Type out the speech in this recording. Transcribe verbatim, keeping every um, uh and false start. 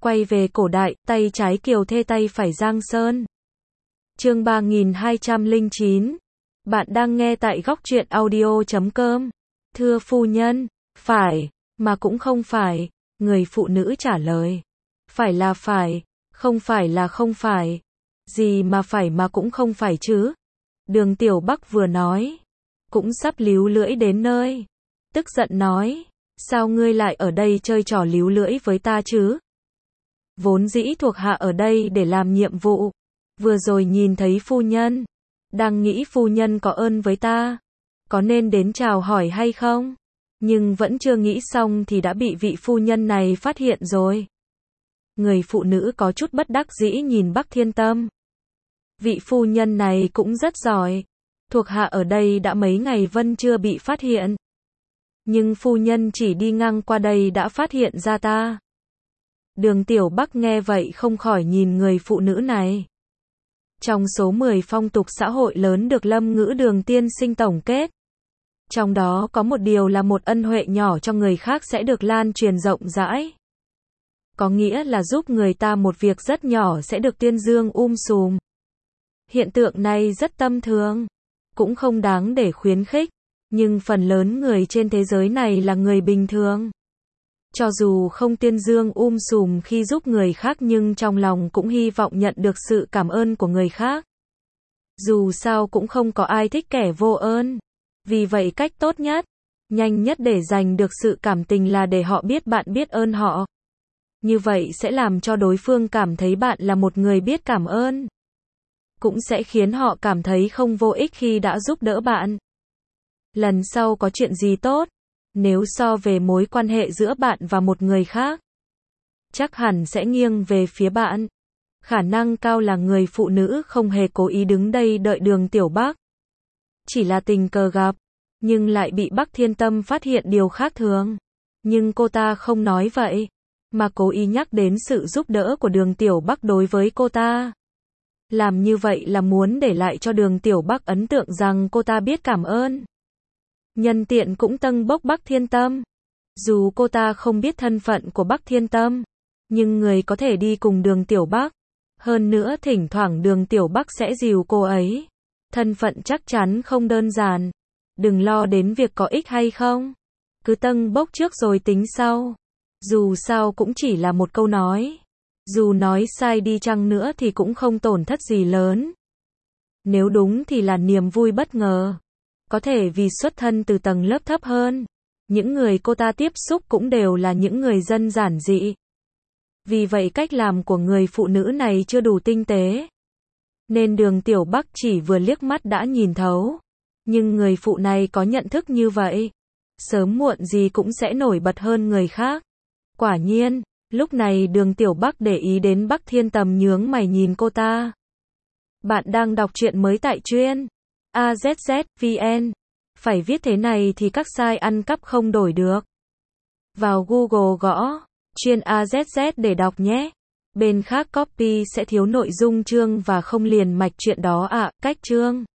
Quay về cổ đại, tay trái Kiều Thê tay phải Giang Sơn. Chương ba nghìn hai trăm lẻ chín. Bạn đang nghe tại góc truyện audio chấm com. Thưa phu nhân, phải, mà cũng không phải, người phụ nữ trả lời. Phải là phải, không phải là không phải. Gì mà phải mà cũng không phải chứ? Đường Tiểu Bắc vừa nói, cũng sắp líu lưỡi đến nơi. Tức giận nói, sao ngươi lại ở đây chơi trò líu lưỡi với ta chứ? Vốn dĩ thuộc hạ ở đây để làm nhiệm vụ. Vừa rồi nhìn thấy phu nhân, đang nghĩ phu nhân có ơn với ta, có nên đến chào hỏi hay không? Nhưng vẫn chưa nghĩ xong thì đã bị vị phu nhân này phát hiện rồi. Người phụ nữ có chút bất đắc dĩ nhìn Bắc Thiên Tâm. Vị phu nhân này cũng rất giỏi. Thuộc hạ ở đây đã mấy ngày vẫn chưa bị phát hiện. Nhưng phu nhân chỉ đi ngang qua đây đã phát hiện ra ta. Đường Tiểu Bắc nghe vậy không khỏi nhìn người phụ nữ này. Trong số mười phong tục xã hội lớn được Lâm Ngữ Đường tiên sinh tổng kết, trong đó có một điều là một ân huệ nhỏ cho người khác sẽ được lan truyền rộng rãi. Có nghĩa là giúp người ta một việc rất nhỏ sẽ được tuyên dương um sùm. Hiện tượng này rất tâm thường, cũng không đáng để khuyến khích, nhưng phần lớn người trên thế giới này là người bình thường. Cho dù không tuyên dương um sùm khi giúp người khác nhưng trong lòng cũng hy vọng nhận được sự cảm ơn của người khác. Dù sao cũng không có ai thích kẻ vô ơn. Vì vậy cách tốt nhất, nhanh nhất để giành được sự cảm tình là để họ biết bạn biết ơn họ. Như vậy sẽ làm cho đối phương cảm thấy bạn là một người biết cảm ơn. Cũng sẽ khiến họ cảm thấy không vô ích khi đã giúp đỡ bạn. Lần sau có chuyện gì tốt, nếu so về mối quan hệ giữa bạn và một người khác, chắc hẳn sẽ nghiêng về phía bạn. Khả năng cao là người phụ nữ không hề cố ý đứng đây đợi Đường Tiểu Bắc. Chỉ là tình cờ gặp, nhưng lại bị Bắc Thiên Tâm phát hiện điều khác thường. Nhưng cô ta không nói vậy, mà cố ý nhắc đến sự giúp đỡ của Đường Tiểu Bắc đối với cô ta. Làm như vậy là muốn để lại cho Đường Tiểu Bắc ấn tượng rằng cô ta biết cảm ơn. Nhân tiện cũng tâng bốc Bắc Thiên Tâm. Dù cô ta không biết thân phận của Bắc Thiên Tâm, nhưng người có thể đi cùng Đường Tiểu Bắc. Hơn nữa thỉnh thoảng Đường Tiểu Bắc sẽ dìu cô ấy. Thân phận chắc chắn không đơn giản. Đừng lo đến việc có ích hay không. Cứ tâng bốc trước rồi tính sau. Dù sao cũng chỉ là một câu nói. Dù nói sai đi chăng nữa thì cũng không tổn thất gì lớn. Nếu đúng thì là niềm vui bất ngờ. Có thể vì xuất thân từ tầng lớp thấp hơn, những người cô ta tiếp xúc cũng đều là những người dân giản dị. Vì vậy cách làm của người phụ nữ này chưa đủ tinh tế. Nên Đường Tiểu Bắc chỉ vừa liếc mắt đã nhìn thấu. Nhưng người phụ này có nhận thức như vậy, sớm muộn gì cũng sẽ nổi bật hơn người khác. Quả nhiên, lúc này Đường Tiểu Bắc để ý đến Bắc Thiên Tâm nhướng mày nhìn cô ta. Bạn đang đọc truyện mới tại truyện a zét zét vê en. Phải viết thế này thì các site ăn cắp không đổi được. Vào Google gõ truyện a zét zét để đọc nhé. Bên khác copy sẽ thiếu nội dung chương và không liền mạch truyện đó ạ. À, cách chương